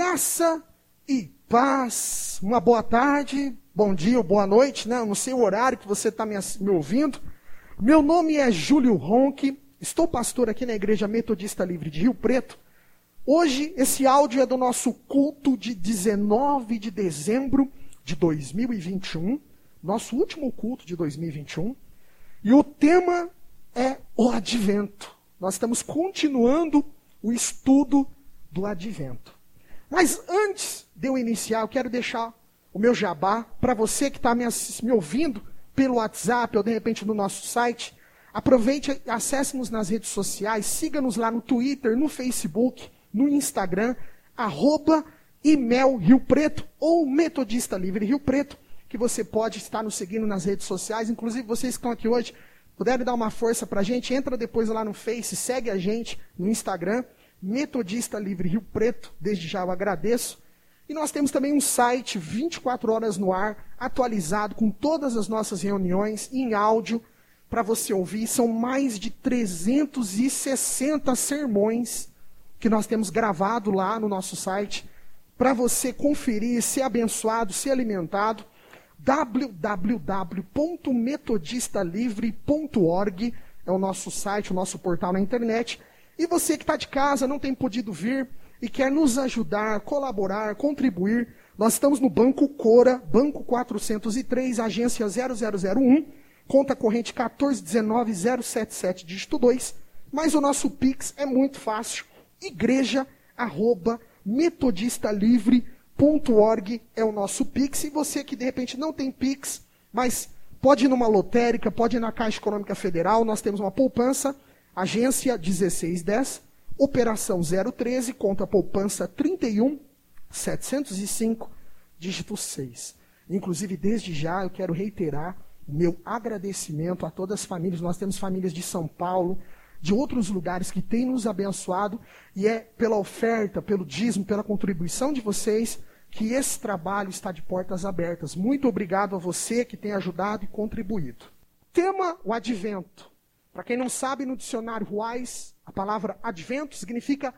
Graça e paz. Uma boa tarde, bom dia ou boa noite, né? Eu não sei o horário que você está me ouvindo. Meu nome é Júlio Ronque, estou pastor aqui na Igreja Metodista Livre de Rio Preto. Hoje, esse áudio é do nosso culto de 19 de dezembro de 2021, nosso último culto de 2021. E o tema é o Advento. Nós estamos continuando o estudo do Advento. Mas antes de eu iniciar, eu quero deixar o meu jabá para você que está me ouvindo pelo WhatsApp ou de repente no nosso site. Aproveite e acesse-nos nas redes sociais, siga-nos lá no Twitter, no Facebook, no Instagram, @IMEL Rio Preto ou Metodista Livre Rio Preto, que você pode estar nos seguindo nas redes sociais. Inclusive, vocês que estão aqui hoje, puderem dar uma força para a gente, entra depois lá no Face, segue a gente no Instagram, Metodista Livre Rio Preto, desde já eu agradeço. E nós temos também um site 24 horas no ar, atualizado com todas as nossas reuniões em áudio para você ouvir. São mais de 360 sermões que nós temos gravado lá no nosso site para você conferir, ser abençoado, ser alimentado. www.metodistalivre.org é o nosso site, o nosso portal na internet. E você que está de casa, não tem podido vir e quer nos ajudar, colaborar, contribuir, nós estamos no Banco Cora, Banco 403, agência 0001, conta corrente 1419077, dígito 2, mas o nosso Pix é muito fácil, igreja@metodistalivre.org é o nosso Pix. E você que de repente não tem Pix, mas pode ir numa lotérica, pode ir na Caixa Econômica Federal, nós temos uma poupança, agência 1610, operação 013, conta poupança 31705, dígito 6. Inclusive, desde já, eu quero reiterar o meu agradecimento a todas as famílias. Nós temos famílias de São Paulo, de outros lugares que têm nos abençoado, e é pela oferta, pelo dízimo, pela contribuição de vocês, que esse trabalho está de portas abertas. Muito obrigado a você que tem ajudado e contribuído. Tema: o Advento. Para quem não sabe, no dicionário Ruais, a palavra advento significa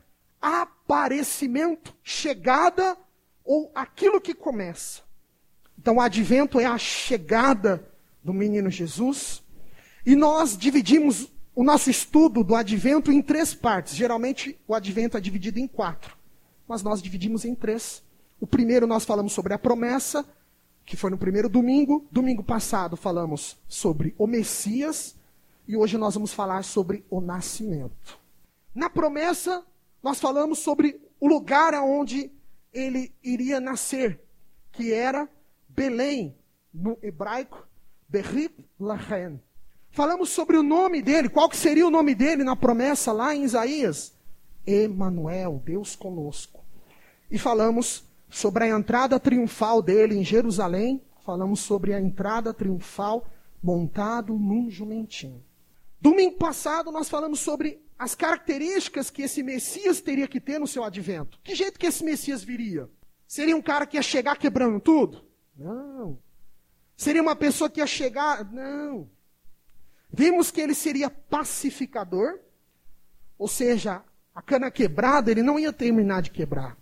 aparecimento, chegada ou aquilo que começa. Então, o advento é a chegada do menino Jesus. E nós dividimos o nosso estudo do advento em 3 partes. Geralmente, o advento é dividido em 4, mas nós dividimos em 3. O primeiro nós falamos sobre a promessa, que foi no primeiro domingo. Domingo passado falamos sobre o Messias. E hoje nós vamos falar sobre o nascimento. Na promessa, nós falamos sobre o lugar aonde ele iria nascer, que era Belém, no hebraico, Berrit Lahem. Falamos sobre o nome dele, qual que seria o nome dele na promessa lá em Isaías? Emanuel, Deus conosco. E falamos sobre a entrada triunfal dele em Jerusalém. Falamos sobre a entrada triunfal montado num jumentinho. Domingo passado nós falamos sobre as características que esse Messias teria que ter no seu advento. Que jeito que esse Messias viria? Seria um cara que ia chegar quebrando tudo? Não. Seria uma pessoa que ia chegar? Não. Vimos que ele seria pacificador, ou seja, a cana quebrada ele não ia terminar de quebrar.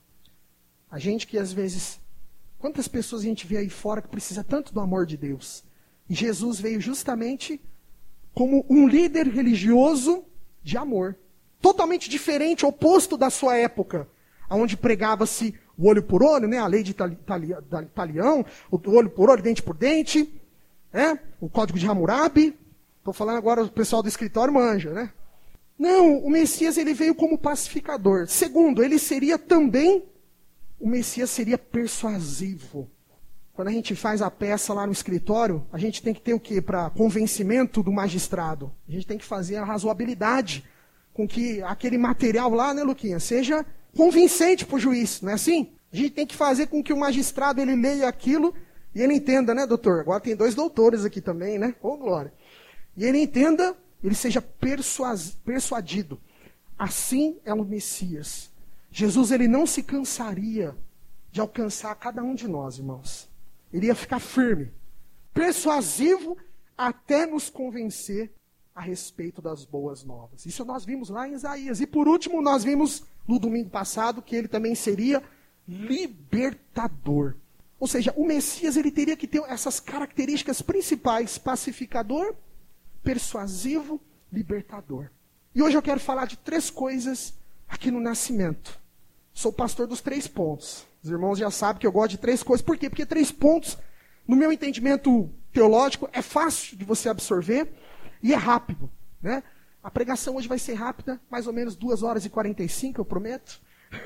A gente que às vezes, quantas pessoas a gente vê aí fora que precisa tanto do amor de Deus? E Jesus veio justamente como um líder religioso de amor. Totalmente diferente, oposto da sua época, onde pregava-se o olho por olho, né? A lei de Talião, o olho por olho, dente por dente, o código de Hammurabi. Estou falando agora, o pessoal do escritório manja, né? Não, o Messias ele veio como pacificador. Segundo, ele seria também, o Messias seria persuasivo. Quando a gente faz a peça lá no escritório, a gente tem que ter o quê? Para convencimento do magistrado. A gente tem que fazer a razoabilidade com que aquele material lá, né, Luquinha, seja convincente para o juiz, não é assim? A gente tem que fazer com que o magistrado ele leia aquilo e ele entenda, né, doutor? Agora tem 2 doutores aqui também, né? Ô, glória. E ele entenda, ele seja persuadido. Assim é o Messias. Jesus ele não se cansaria de alcançar cada um de nós, irmãos. Ele ia ficar firme, persuasivo, até nos convencer a respeito das boas novas. Isso nós vimos lá em Isaías. E por último, nós vimos no domingo passado que ele também seria libertador. Ou seja, o Messias ele teria que ter essas características principais: pacificador, persuasivo, libertador. E hoje eu quero falar de 3 coisas aqui no nascimento. Sou pastor dos 3 pontos. Os irmãos já sabem que eu gosto de 3 coisas. Por quê? Porque 3 pontos, no meu entendimento teológico, é fácil de você absorver e é rápido, né? A pregação hoje vai ser rápida, mais ou menos 2h45, eu prometo.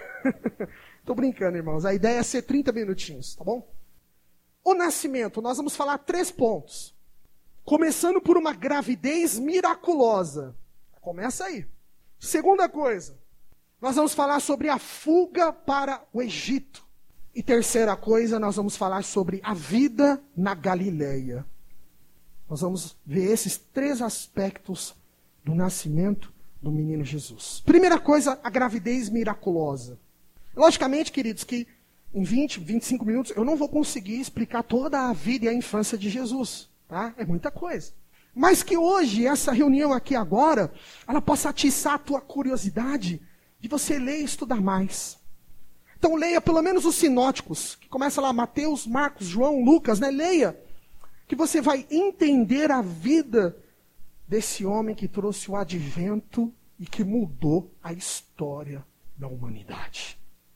Estou brincando, irmãos. A ideia é ser 30 minutinhos, tá bom? O nascimento, nós vamos falar 3 pontos. Começando por uma gravidez miraculosa. Começa aí. Segunda coisa, nós vamos falar sobre a fuga para o Egito. E terceira coisa, nós vamos falar sobre a vida na Galileia. Nós vamos ver esses 3 aspectos do nascimento do menino Jesus. Primeira coisa, a gravidez miraculosa. Logicamente, queridos, que em 20, 25 minutos eu não vou conseguir explicar toda a vida e a infância de Jesus. Tá? É muita coisa. Mas que hoje, essa reunião aqui agora, ela possa atiçar a tua curiosidade de você ler e estudar mais. Então leia pelo menos os sinóticos, que começa lá, Mateus, Marcos, João, Lucas, né? Leia, que você vai entender a vida desse homem que trouxe o advento e que mudou a história da humanidade.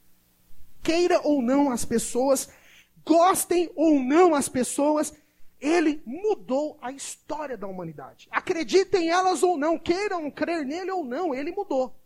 Queira ou não as pessoas, gostem ou não as pessoas, ele mudou a história da humanidade. Acreditem elas ou não, queiram crer nele ou não, ele mudou.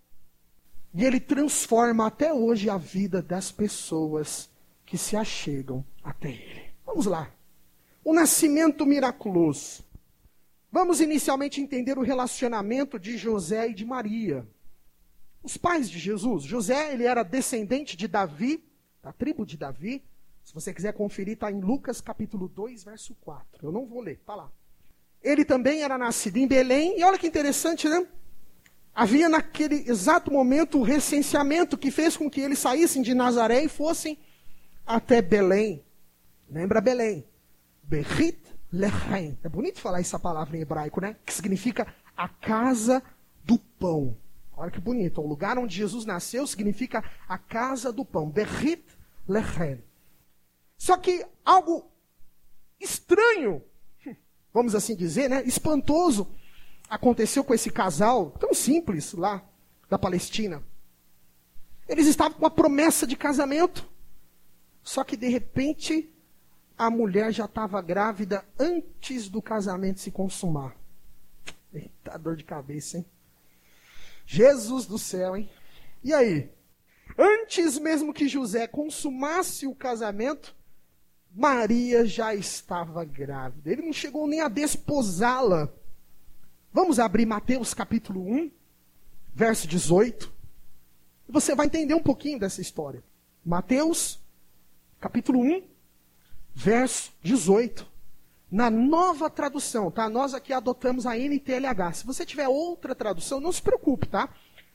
E ele transforma até hoje a vida das pessoas que se achegam até ele. Vamos lá. O nascimento miraculoso. Vamos inicialmente entender o relacionamento de José e de Maria. Os pais de Jesus. José, ele era descendente de Davi, da tribo de Davi. Se você quiser conferir, está em Lucas capítulo 2, verso 4. Eu não vou ler, está lá. Ele também era nascido em Belém. E olha que interessante, né? Havia naquele exato momento o recenseamento que fez com que eles saíssem de Nazaré e fossem até Belém. Lembra Belém? Berit Lehem. É bonito falar essa palavra em hebraico, né? Que significa a casa do pão. Olha que bonito. O lugar onde Jesus nasceu significa a casa do pão. Berit Lehem. Só que algo estranho, vamos assim dizer, né? Espantoso, aconteceu com esse casal tão simples lá da Palestina. Eles estavam com a promessa de casamento. Só que de repente a mulher já estava grávida antes do casamento se consumar. Eita, dor de cabeça, hein? Jesus do céu, hein? E aí? Antes mesmo que José consumasse o casamento, Maria já estava grávida. Ele não chegou nem a desposá-la. Vamos abrir Mateus capítulo 1, verso 18. E você vai entender um pouquinho dessa história. Mateus capítulo 1, verso 18. Na nova tradução, tá? Nós aqui adotamos a NTLH. Se você tiver outra tradução, não se preocupe, tá?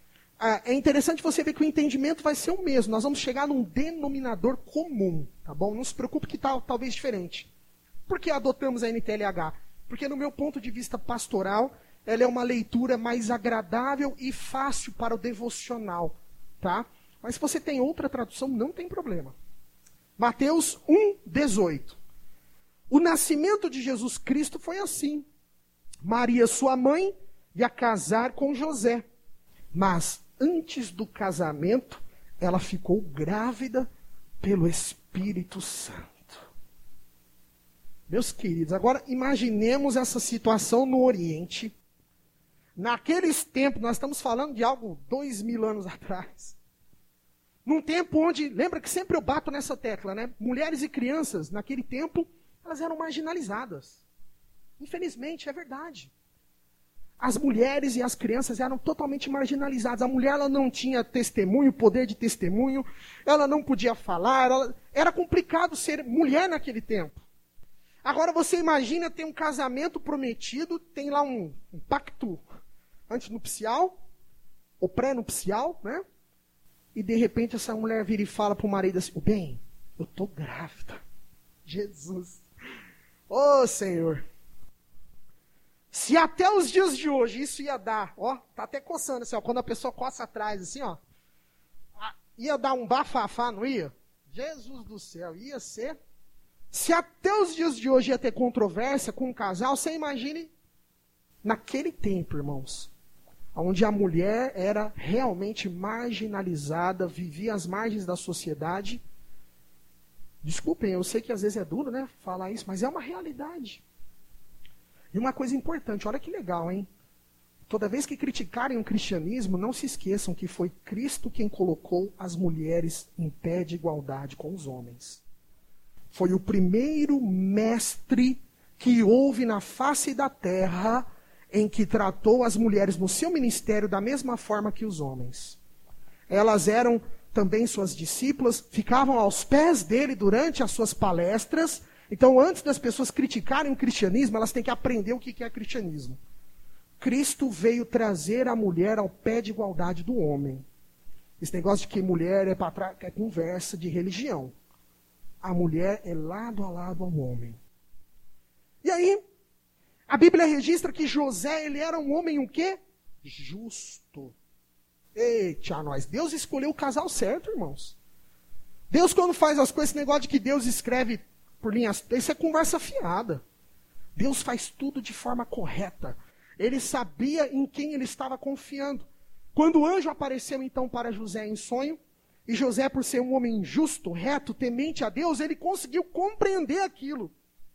É interessante você ver que o entendimento vai ser o mesmo. Nós vamos chegar num denominador comum, tá bom? Não se preocupe que tá talvez diferente. Por que adotamos a NTLH? Porque no meu ponto de vista pastoral, ela é uma leitura mais agradável e fácil para o devocional, tá? Mas se você tem outra tradução, não tem problema. Mateus 1, 18. O nascimento de Jesus Cristo foi assim. Maria, sua mãe, ia casar com José. Mas antes do casamento, ela ficou grávida pelo Espírito Santo. Meus queridos, agora imaginemos essa situação no Oriente. Naqueles tempos, nós estamos falando de algo 2000 anos atrás. Num tempo onde, lembra que sempre eu bato nessa tecla, né? Mulheres e crianças, naquele tempo, elas eram marginalizadas. Infelizmente, é verdade. As mulheres e as crianças eram totalmente marginalizadas. A mulher ela não tinha testemunho, poder de testemunho, ela não podia falar, era complicado ser mulher naquele tempo. Agora você imagina ter um casamento prometido, tem lá um pacto antinupcial, ou pré-nupcial, né? E de repente essa mulher vira e fala para o marido assim, bem, eu estou grávida. Jesus. Ô Senhor. Se até os dias de hoje isso ia dar, ó, tá até coçando assim, ó, quando a pessoa coça atrás assim, ó, ia dar um bafafá, não ia? Jesus do céu, ia ser... Se até os dias de hoje ia ter controvérsia com um casal, você imagine naquele tempo, irmãos, onde a mulher era realmente marginalizada, vivia às margens da sociedade. Desculpem, eu sei que às vezes é duro, né, falar isso, mas é uma realidade. E uma coisa importante, olha que legal, hein? Toda vez que criticarem o cristianismo, não se esqueçam que foi Cristo quem colocou as mulheres em pé de igualdade com os homens. Foi o primeiro mestre que houve na face da terra em que tratou as mulheres no seu ministério da mesma forma que os homens. Elas eram também suas discípulas, ficavam aos pés dele durante as suas palestras. Então, antes das pessoas criticarem o cristianismo, elas têm que aprender o que é cristianismo. Cristo veio trazer a mulher ao pé de igualdade do homem. Esse negócio de que mulher é conversa de religião. A mulher é lado a lado ao homem. E aí, a Bíblia registra que José, ele era um homem o quê? Justo. Eita, nós. Deus escolheu o casal certo, irmãos. Deus, quando faz as coisas, esse negócio de que Deus escreve por linhas, isso é conversa fiada. Deus faz tudo de forma correta. Ele sabia em quem ele estava confiando. Quando o anjo apareceu então para José em sonho, e José, por ser um homem justo, reto, temente a Deus, ele conseguiu compreender aquilo.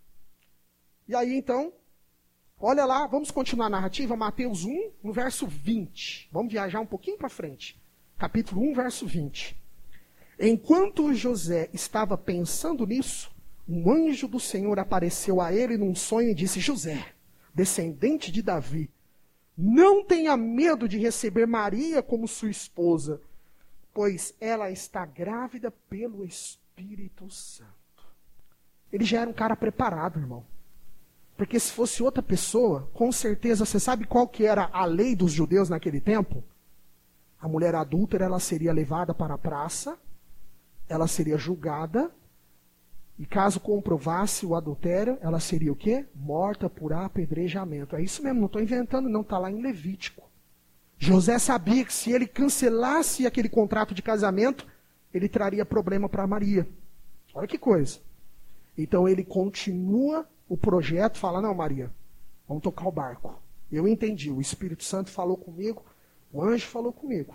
E aí então, olha lá, vamos continuar a narrativa, Mateus 1, no verso 20. Vamos viajar um pouquinho para frente. Capítulo 1, verso 20. Enquanto José estava pensando nisso, um anjo do Senhor apareceu a ele num sonho e disse: José, descendente de Davi, não tenha medo de receber Maria como sua esposa, pois ela está grávida pelo Espírito Santo. Ele já era um cara preparado, irmão. Porque se fosse outra pessoa, com certeza, você sabe qual que era a lei dos judeus naquele tempo? A mulher adúltera, ela seria levada para a praça, ela seria julgada, e caso comprovasse o adultério, ela seria o quê? Morta por apedrejamento. É isso mesmo, não estou inventando não, está lá em Levítico. José sabia que se ele cancelasse aquele contrato de casamento, ele traria problema para Maria. Olha que coisa. Então ele continua o projeto, fala: não, Maria, vamos tocar o barco. Eu entendi, o Espírito Santo falou comigo, o anjo falou comigo.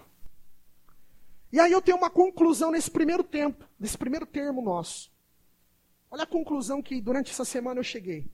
E aí eu tenho uma conclusão nesse primeiro tempo, nesse primeiro termo nosso. Olha a conclusão que durante essa semana eu cheguei.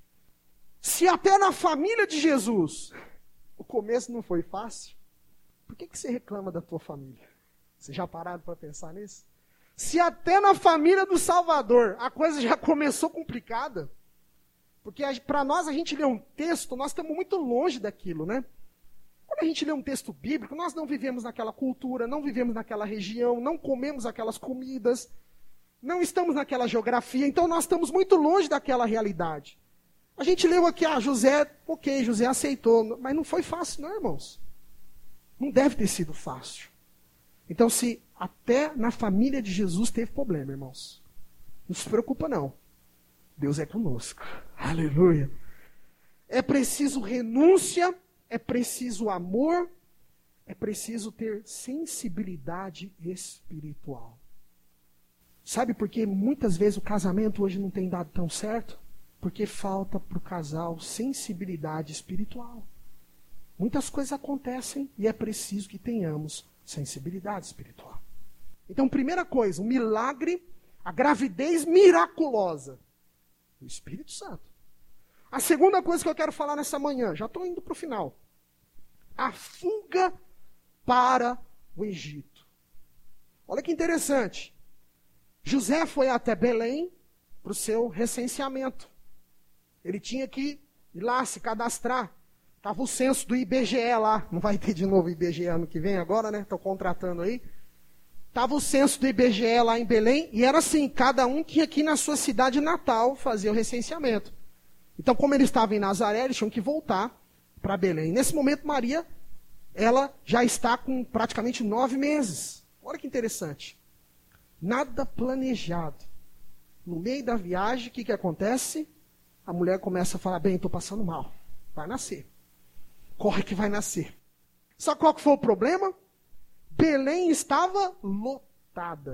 Se até na família de Jesus o começo não foi fácil, por que você reclama da tua família? Você já parado para pensar nisso? Se até na família do Salvador a coisa já começou complicada, porque para nós a gente lê um texto, nós estamos muito longe daquilo, né? Quando a gente lê um texto bíblico, nós não vivemos naquela cultura, não vivemos naquela região, não comemos aquelas comidas, não estamos naquela geografia, então nós estamos muito longe daquela realidade. A gente leu aqui, José, ok, José aceitou, mas não foi fácil não, irmãos. Não deve ter sido fácil. Então, se até na família de Jesus teve problema, irmãos, não se preocupa não. Deus é conosco. Aleluia. É preciso renúncia, é preciso amor, é preciso ter sensibilidade espiritual. Sabe por que muitas vezes o casamento hoje não tem dado tão certo? Porque falta para o casal sensibilidade espiritual. Muitas coisas acontecem e é preciso que tenhamos sensibilidade espiritual. Então, primeira coisa, um milagre, a gravidez miraculosa do Espírito Santo. A segunda coisa que eu quero falar nessa manhã, já estou indo para o final. A fuga para o Egito. Olha que interessante. José foi até Belém para o seu recenseamento. Ele tinha que ir lá se cadastrar. Estava o censo do IBGE lá. Não vai ter de novo IBGE ano que vem agora, né? Estou contratando aí. Estava o censo do IBGE lá em Belém. E era assim, cada um tinha que ir na sua cidade natal fazer o recenseamento. Então, como ele estava em Nazaré, eles tinham que voltar para Belém. Nesse momento, Maria, ela já está com praticamente 9 meses. Olha que interessante. Nada planejado. No meio da viagem, o que acontece? A mulher começa a falar: bem, estou passando mal. Vai nascer. Corre que vai nascer. Sabe qual que foi o problema? Belém estava lotada.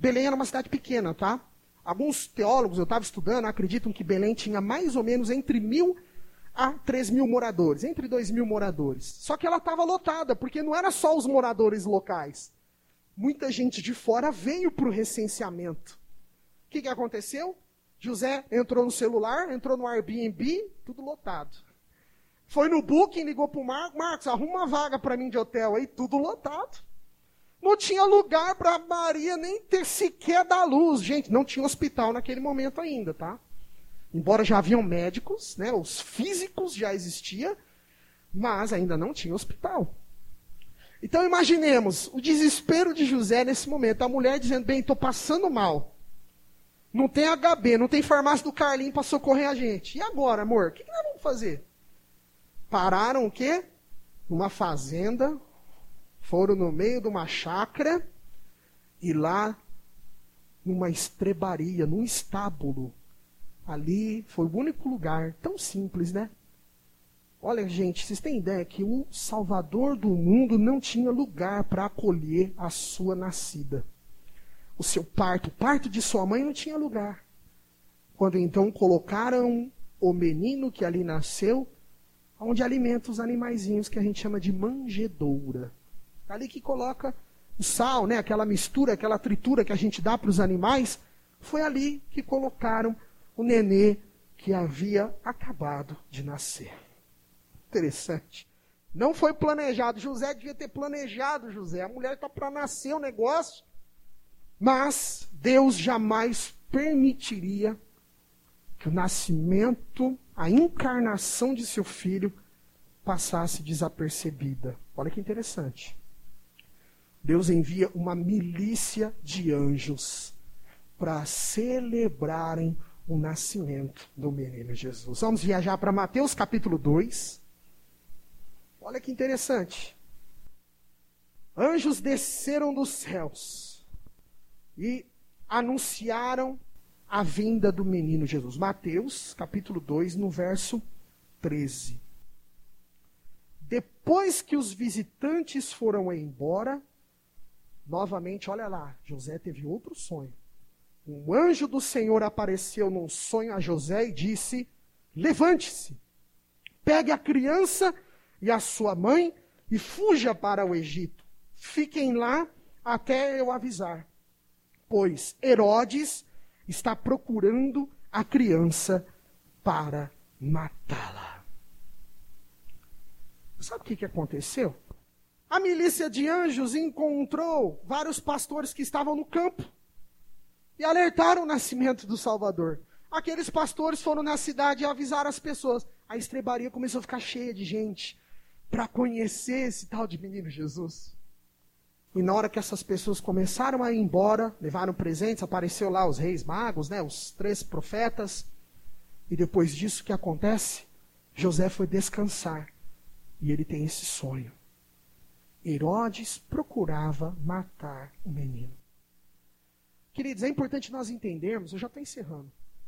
Belém era uma cidade pequena, tá? Alguns teólogos, eu estava estudando, acreditam que Belém tinha mais ou menos entre 1.000 a 3.000 moradores, entre 2.000 moradores. Só que ela estava lotada, porque não era só os moradores locais. Muita gente de fora veio para o recenseamento. O que aconteceu? José entrou no celular, entrou no Airbnb, tudo lotado. Foi no Booking, ligou para o Marcos, arruma uma vaga para mim de hotel aí, tudo lotado. Não tinha lugar para Maria nem ter sequer dar luz. Gente, não tinha hospital naquele momento ainda, tá? Embora já haviam médicos, né? Os físicos já existiam, mas ainda não tinha hospital. Então imaginemos o desespero de José nesse momento. A mulher dizendo, bem, estou passando mal. Não tem HB, não tem farmácia do Carlinho para socorrer a gente. E agora, amor? O que nós vamos fazer? Pararam o quê? Numa fazenda, foram no meio de uma chácara e lá, numa estrebaria, num estábulo, ali foi o único lugar, tão simples, né? Olha, gente, vocês têm ideia que o Salvador do mundo não tinha lugar para acolher a sua nascida. O seu parto, o parto de sua mãe não tinha lugar. Quando então colocaram o menino que ali nasceu, onde alimenta os animaizinhos que a gente chama de manjedoura. Ali que coloca o sal, né? Aquela mistura, aquela tritura que a gente dá para os animais, foi ali que colocaram o nenê que havia acabado de nascer. Interessante. Não foi planejado. José devia ter planejado, José. A mulher está para nascer o negócio. Mas Deus jamais permitiria que o nascimento, a encarnação de seu filho passasse desapercebida. Olha que interessante. Deus envia uma milícia de anjos para celebrarem o nascimento do menino Jesus. Vamos viajar para Mateus capítulo 2. Olha que interessante. Anjos desceram dos céus e anunciaram a vinda do menino Jesus. Mateus capítulo 2, no verso 13. Depois que os visitantes foram embora, novamente, olha lá, José teve outro sonho. Um anjo do Senhor apareceu num sonho a José e disse, levante-se, pegue a criança e a sua mãe e fuja para o Egito. Fiquem lá até eu avisar, pois Herodes está procurando a criança para matá-la. Sabe o que aconteceu? A milícia de anjos encontrou vários pastores que estavam no campo e alertaram o nascimento do Salvador. Aqueles pastores foram na cidade e avisaram as pessoas. A estrebaria começou a ficar cheia de gente para conhecer esse tal de menino Jesus. E na hora que essas pessoas começaram a ir embora, levaram presentes, apareceu lá os reis magos, né, os 3 profetas. E depois disso, o que acontece? José foi descansar. E ele tem esse sonho. Herodes procurava matar o menino. Queridos, é importante nós entendermos, eu já estou encerrando.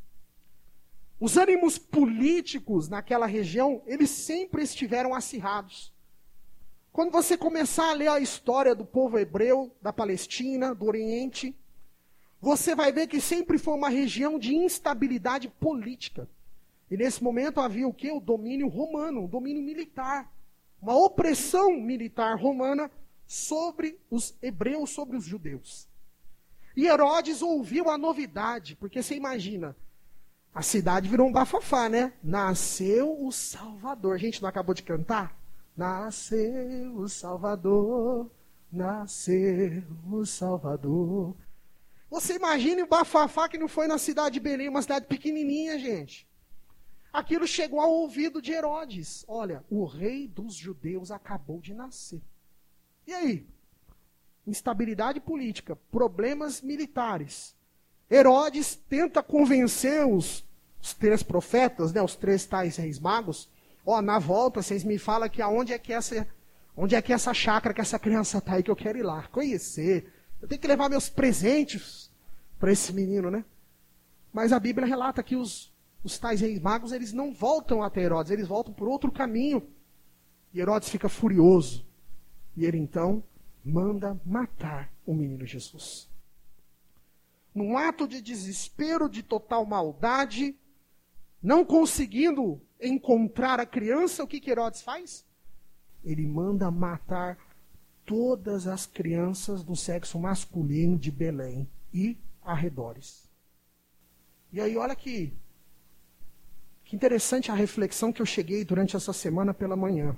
Os ânimos políticos naquela região, eles sempre estiveram acirrados. Quando você começar a ler a história do povo hebreu, da Palestina, do Oriente, você vai ver que sempre foi uma região de instabilidade política. E nesse momento havia o quê? O domínio romano, o domínio militar. Uma opressão militar romana sobre os hebreus, sobre os judeus. E Herodes ouviu a novidade, porque você imagina, a cidade virou um bafafá, né? Nasceu o Salvador. A gente não acabou de cantar? Nasceu o Salvador, nasceu o Salvador. Você imagina o bafafá que não foi na cidade de Belém, uma cidade pequenininha, gente. Aquilo chegou ao ouvido de Herodes. Olha, o rei dos judeus acabou de nascer. E aí? Instabilidade política, problemas militares. Herodes tenta convencer os 3 profetas, né, os 3 tais reis magos. Ó, na volta, vocês me falam que onde é que essa chácara, que essa criança está aí, que eu quero ir lá, conhecer. Eu tenho que levar meus presentes para esse menino, né? Mas a Bíblia relata que os tais reis magos, eles não voltam até Herodes, eles voltam por outro caminho. E Herodes fica furioso. E ele então manda matar o menino Jesus. num ato de desespero, de total maldade, não conseguindo encontrar a criança, o que Herodes faz? Ele manda matar todas as crianças do sexo masculino de Belém e arredores. E aí, olha que interessante a reflexão que eu cheguei durante essa semana pela manhã.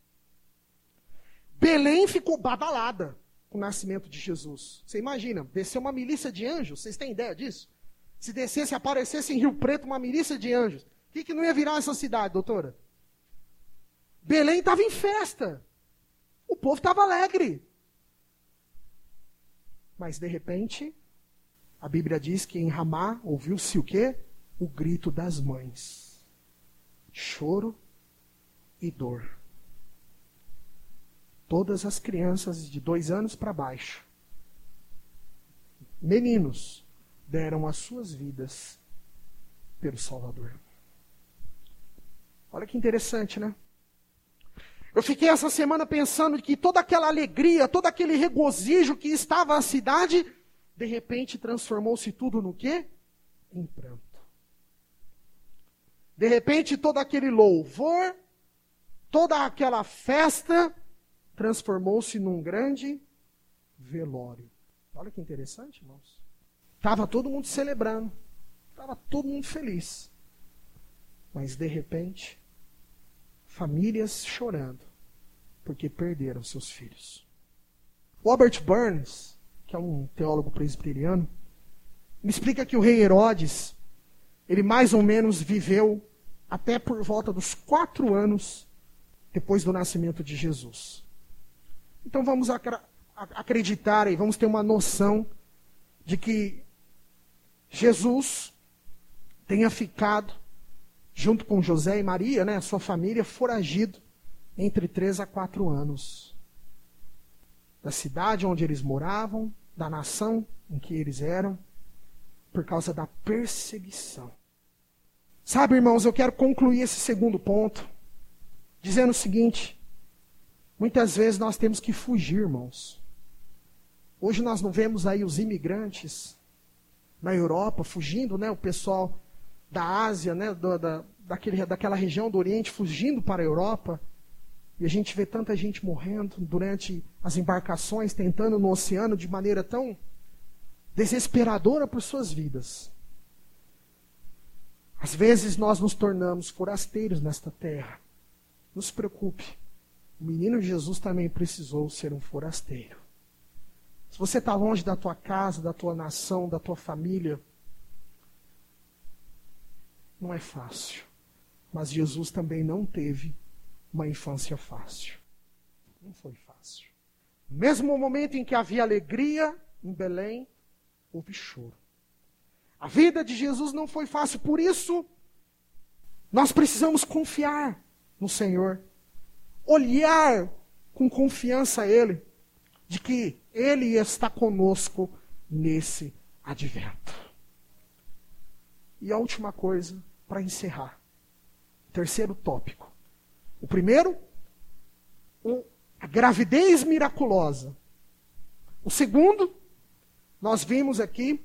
Belém ficou badalada com o nascimento de Jesus. Você imagina, desceu uma milícia de anjos, vocês têm ideia disso? Se descesse, aparecesse em Rio Preto uma milícia de anjos, o que não ia virar essa cidade, doutora? Belém estava em festa. O povo estava alegre. Mas, de repente, a Bíblia diz que em Ramá ouviu-se o quê? O grito das mães. Choro e dor. Todas as crianças de 2 anos para baixo, meninos, deram as suas vidas pelo Salvador. Olha que interessante, né? Eu fiquei essa semana pensando que toda aquela alegria, todo aquele regozijo que estava a cidade, de repente transformou-se tudo no quê? Em pranto. De repente todo aquele louvor, toda aquela festa, transformou-se num grande velório. Olha que interessante, irmãos. Estava todo mundo celebrando. Estava todo mundo feliz. Mas, de repente, famílias chorando, porque perderam seus filhos. Robert Burns, que é um teólogo presbiteriano, me explica que o rei Herodes, ele mais ou menos viveu até por volta dos 4 anos depois do nascimento de Jesus. Então vamos acreditar e vamos ter uma noção de que Jesus tenha ficado, junto com José e Maria, né, a sua família, foragido entre 3 a 4 anos. Da cidade onde eles moravam, da nação em que eles eram, por causa da perseguição. Sabe, irmãos, eu quero concluir esse segundo ponto, dizendo o seguinte: muitas vezes nós temos que fugir, irmãos. Hoje nós não vemos aí os imigrantes na Europa fugindo, né? O pessoal da Ásia, né? Daquela região do Oriente fugindo para a Europa. E a gente vê tanta gente morrendo durante as embarcações, tentando no oceano de maneira tão desesperadora por suas vidas. Às vezes nós nos tornamos forasteiros nesta terra. Não se preocupe. O menino Jesus também precisou ser um forasteiro. Se você está longe da tua casa, da tua nação, da tua família, não é fácil. Mas Jesus também não teve uma infância fácil. Não foi fácil. No mesmo momento em que havia alegria em Belém, houve choro. A vida de Jesus não foi fácil, por isso nós precisamos confiar no Senhor. Olhar com confiança a Ele, de que Ele está conosco nesse advento. E a última coisa, para encerrar. Terceiro tópico. O primeiro, a gravidez miraculosa. O segundo, nós vimos aqui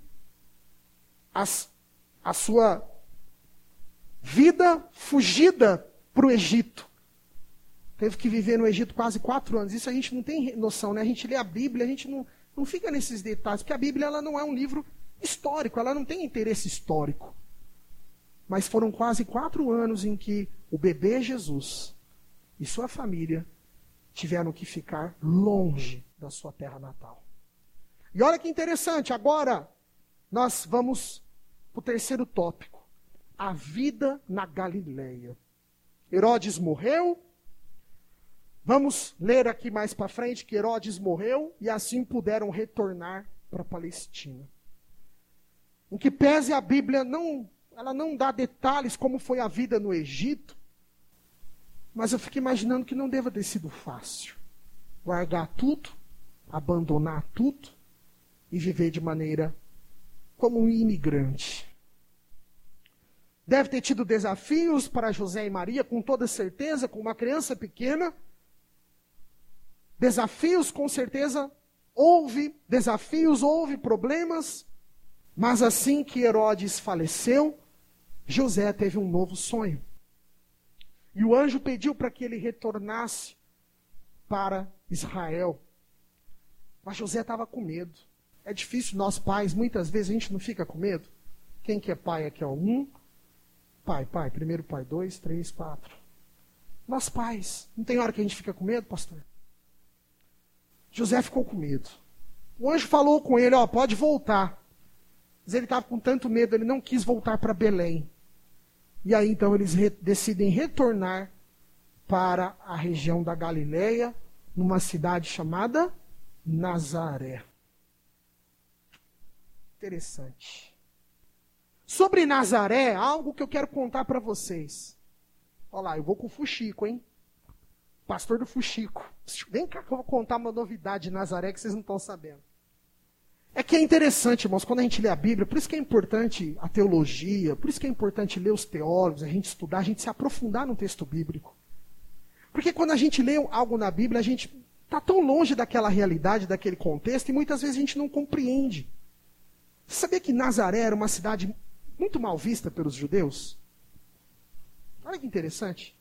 a sua vida fugida para o Egito. Teve que viver no Egito quase 4 anos. Isso a gente não tem noção, né? A gente lê a Bíblia, a gente não fica nesses detalhes, porque a Bíblia ela não é um livro histórico, ela não tem interesse histórico. Mas foram quase 4 anos em que o bebê Jesus e sua família tiveram que ficar longe da sua terra natal. E olha que interessante, agora nós vamos para o terceiro tópico. A vida na Galileia. Herodes morreu. Vamos ler aqui mais para frente que Herodes morreu e assim puderam retornar para a Palestina. Em que pese a Bíblia ela não dá detalhes como foi a vida no Egito, mas eu fico imaginando que não deva ter sido fácil. Largar tudo, abandonar tudo e viver de maneira como um imigrante. Deve ter tido desafios para José e Maria, com toda certeza, com uma criança pequena. Desafios, com certeza, houve desafios, houve problemas. Mas assim que Herodes faleceu, José teve um novo sonho. E o anjo pediu para que ele retornasse para Israel. Mas José estava com medo. É difícil, nós pais, muitas vezes a gente não fica com medo. Quem que é pai aqui? Pai, primeiro pai, 2, 3, 4. Nós pais, não tem hora que a gente fica com medo, pastor? José ficou com medo. O anjo falou com ele, pode voltar. Mas ele estava com tanto medo, ele não quis voltar para Belém. E aí então eles decidem retornar para a região da Galileia, numa cidade chamada Nazaré. Interessante. Sobre Nazaré, algo que eu quero contar para vocês. Olha lá, eu vou com o Fuxico, hein? Pastor do Fuxico. Vem cá que eu vou contar uma novidade de Nazaré que vocês não estão sabendo. É que é interessante, irmãos, quando a gente lê a Bíblia, por isso que é importante a teologia, por isso que é importante ler os teólogos, a gente estudar, a gente se aprofundar no texto bíblico. Porque quando a gente lê algo na Bíblia, a gente está tão longe daquela realidade, daquele contexto, e muitas vezes a gente não compreende. Você sabia que Nazaré era uma cidade muito mal vista pelos judeus? Olha que interessante.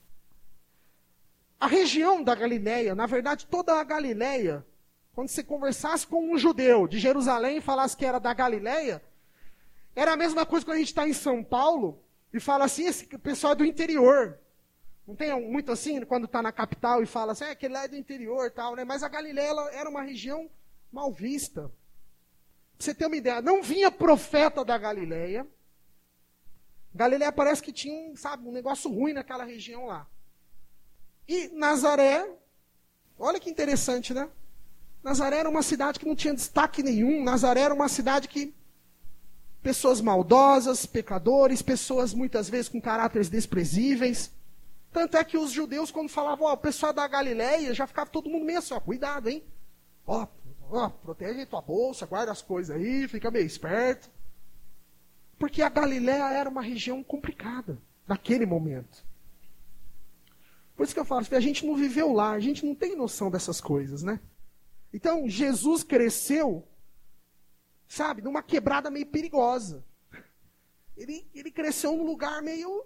A região da Galileia, na verdade toda a Galileia, quando você conversasse com um judeu de Jerusalém e falasse que era da Galileia, era a mesma coisa quando a gente está em São Paulo e fala assim, esse pessoal é do interior. Não tem muito assim, quando está na capital e fala assim, aquele lá é do interior e tal, né? Mas a Galileia ela era uma região mal vista. Pra você ter uma ideia, não vinha profeta da Galileia. Galileia parece que tinha um negócio ruim naquela região lá. E Nazaré, olha que interessante, né? Nazaré era uma cidade que não tinha destaque nenhum. Nazaré era uma cidade que pessoas maldosas, pecadores, pessoas muitas vezes com caráteres desprezíveis. Tanto é que os judeus, quando falavam, o pessoal da Galileia, já ficava todo mundo meio assim, cuidado, hein? Protege tua bolsa, guarda as coisas aí, fica meio esperto. Porque a Galileia era uma região complicada, naquele momento. Por isso que eu falo, a gente não viveu lá, a gente não tem noção dessas coisas, né? Então, Jesus cresceu, numa quebrada meio perigosa. Ele cresceu num lugar meio...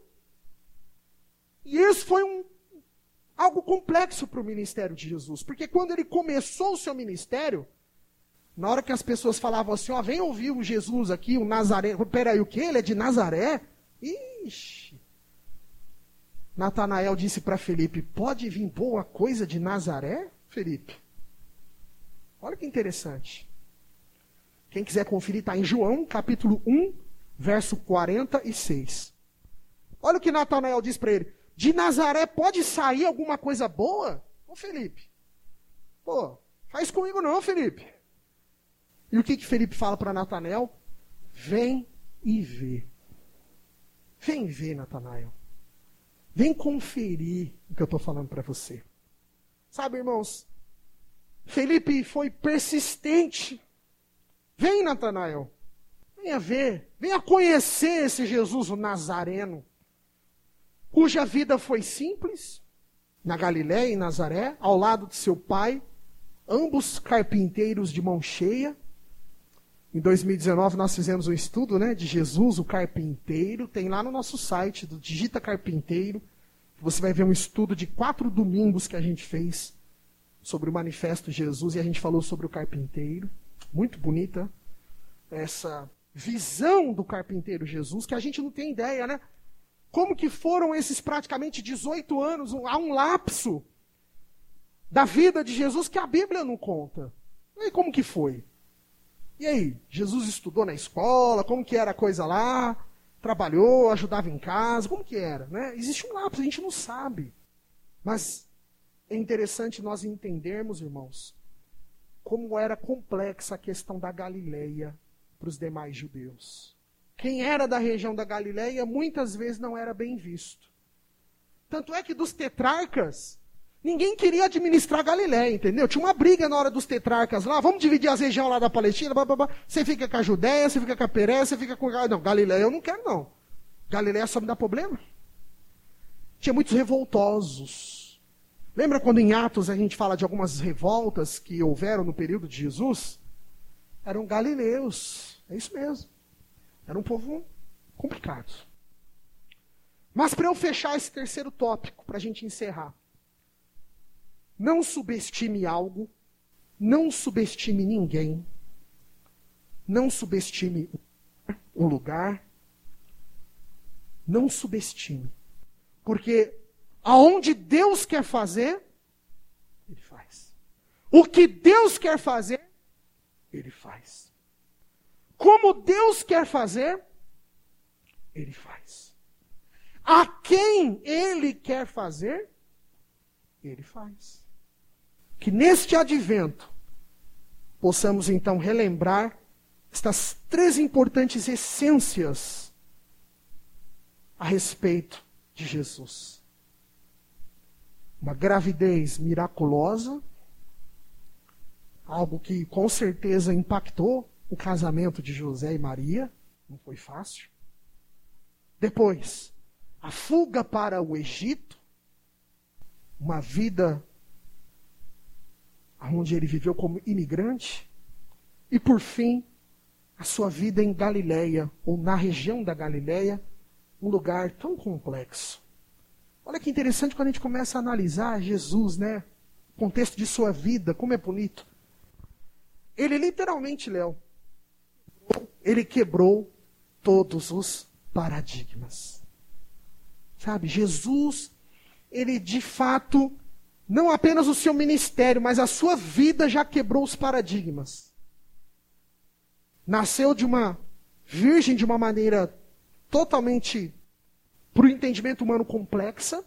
E isso foi algo complexo para o ministério de Jesus. Porque quando ele começou o seu ministério, na hora que as pessoas falavam assim, vem ouvir o Jesus aqui, o Nazaré. Peraí, o quê? Ele é de Nazaré? Ixi. Natanael disse para Felipe, pode vir boa coisa de Nazaré, Felipe? Olha que interessante. Quem quiser conferir, está em João, capítulo 1, verso 46. Olha o que Natanael diz para ele. De Nazaré pode sair alguma coisa boa? Ô Felipe, faz comigo não, Felipe. E o que Felipe fala para Natanael? Vem e vê. Vem ver, Natanael. Vem conferir o que eu estou falando para você. Sabe, irmãos, Felipe foi persistente. Vem, Natanael. Venha ver. Venha conhecer esse Jesus, o Nazareno. Cuja vida foi simples, na Galiléia, em Nazaré, ao lado de seu pai, ambos carpinteiros de mão cheia. Em 2019 nós fizemos um estudo, de Jesus, o carpinteiro. Tem lá no nosso site, do Digita Carpinteiro. Você vai ver um estudo de 4 domingos que a gente fez sobre o Manifesto Jesus, e a gente falou sobre o carpinteiro. Muito bonita essa visão do carpinteiro Jesus, que a gente não tem ideia, né? Como que foram esses praticamente 18 anos, há um lapso da vida de Jesus que a Bíblia não conta. E aí, como que foi? E aí, Jesus estudou na escola, como que era a coisa lá? Trabalhou, ajudava em casa, como que era? Né? Existe um lapso, a gente não sabe. Mas é interessante nós entendermos, irmãos, como era complexa a questão da Galileia para os demais judeus. Quem era da região da Galileia muitas vezes não era bem visto. Tanto é que dos tetrarcas, ninguém queria administrar a Galileia, entendeu? Tinha uma briga na hora dos tetrarcas lá, vamos dividir as regiões lá da Palestina, você fica com a Judéia, você fica com a Pérea, você fica com... Não, Galileia eu não quero não. Galileia só me dá problema. Tinha muitos revoltosos. Lembra quando em Atos a gente fala de algumas revoltas que houveram no período de Jesus? Eram galileus, é isso mesmo. Era um povo complicado. Mas para eu fechar esse terceiro tópico, para a gente encerrar. Não subestime algo, não subestime ninguém, não subestime o lugar, não subestime. Porque aonde Deus quer fazer, Ele faz. O que Deus quer fazer, Ele faz. Como Deus quer fazer, Ele faz. A quem Ele quer fazer, Ele faz. Que neste advento, possamos então relembrar estas 3 importantes essências a respeito de Jesus. Uma gravidez miraculosa, algo que com certeza impactou o casamento de José e Maria, não foi fácil. Depois, a fuga para o Egito, uma vida onde ele viveu como imigrante. E por fim, a sua vida em Galileia, ou na região da Galileia, um lugar tão complexo. Olha que interessante quando a gente começa a analisar Jesus, né? O contexto de sua vida, como é bonito. Ele literalmente, Léo, ele quebrou todos os paradigmas. Sabe, Jesus, ele de fato, não apenas o seu ministério, mas a sua vida já quebrou os paradigmas. Nasceu de uma virgem de uma maneira totalmente, para o entendimento humano, complexa.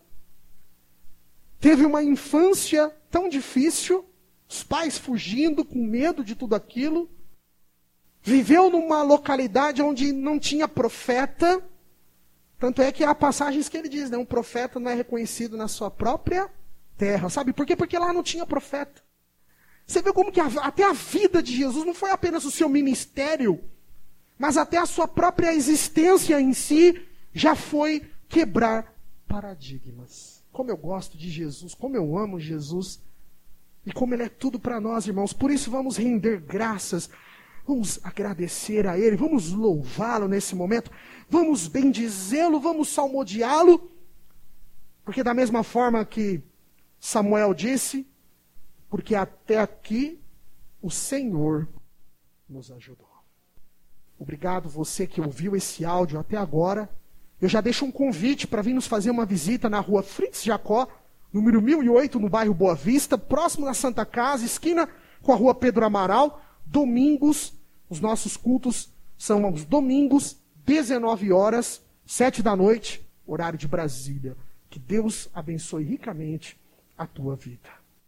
Teve uma infância tão difícil, os pais fugindo, com medo de tudo aquilo. Viveu numa localidade onde não tinha profeta. Tanto é que há passagens que ele diz, né? Um profeta não é reconhecido na sua própria terra. Sabe por quê? Porque lá não tinha profeta. Você vê como que até a vida de Jesus não foi apenas o seu ministério, mas até a sua própria existência em si já foi quebrar paradigmas. Como eu gosto de Jesus, como eu amo Jesus, e como Ele é tudo para nós, irmãos. Por isso vamos render graças, vamos agradecer a Ele, vamos louvá-lo nesse momento, vamos bendizê-lo, vamos salmodiá-lo, porque da mesma forma que Samuel disse, porque até aqui o Senhor nos ajudou. Obrigado você que ouviu esse áudio até agora. Eu já deixo um convite para vir nos fazer uma visita na rua Fritz Jacó, número 1008, no bairro Boa Vista, próximo da Santa Casa, esquina com a rua Pedro Amaral. Domingos, os nossos cultos são aos domingos, 19 horas, 7 da noite, horário de Brasília. Que Deus abençoe ricamente a tua vida.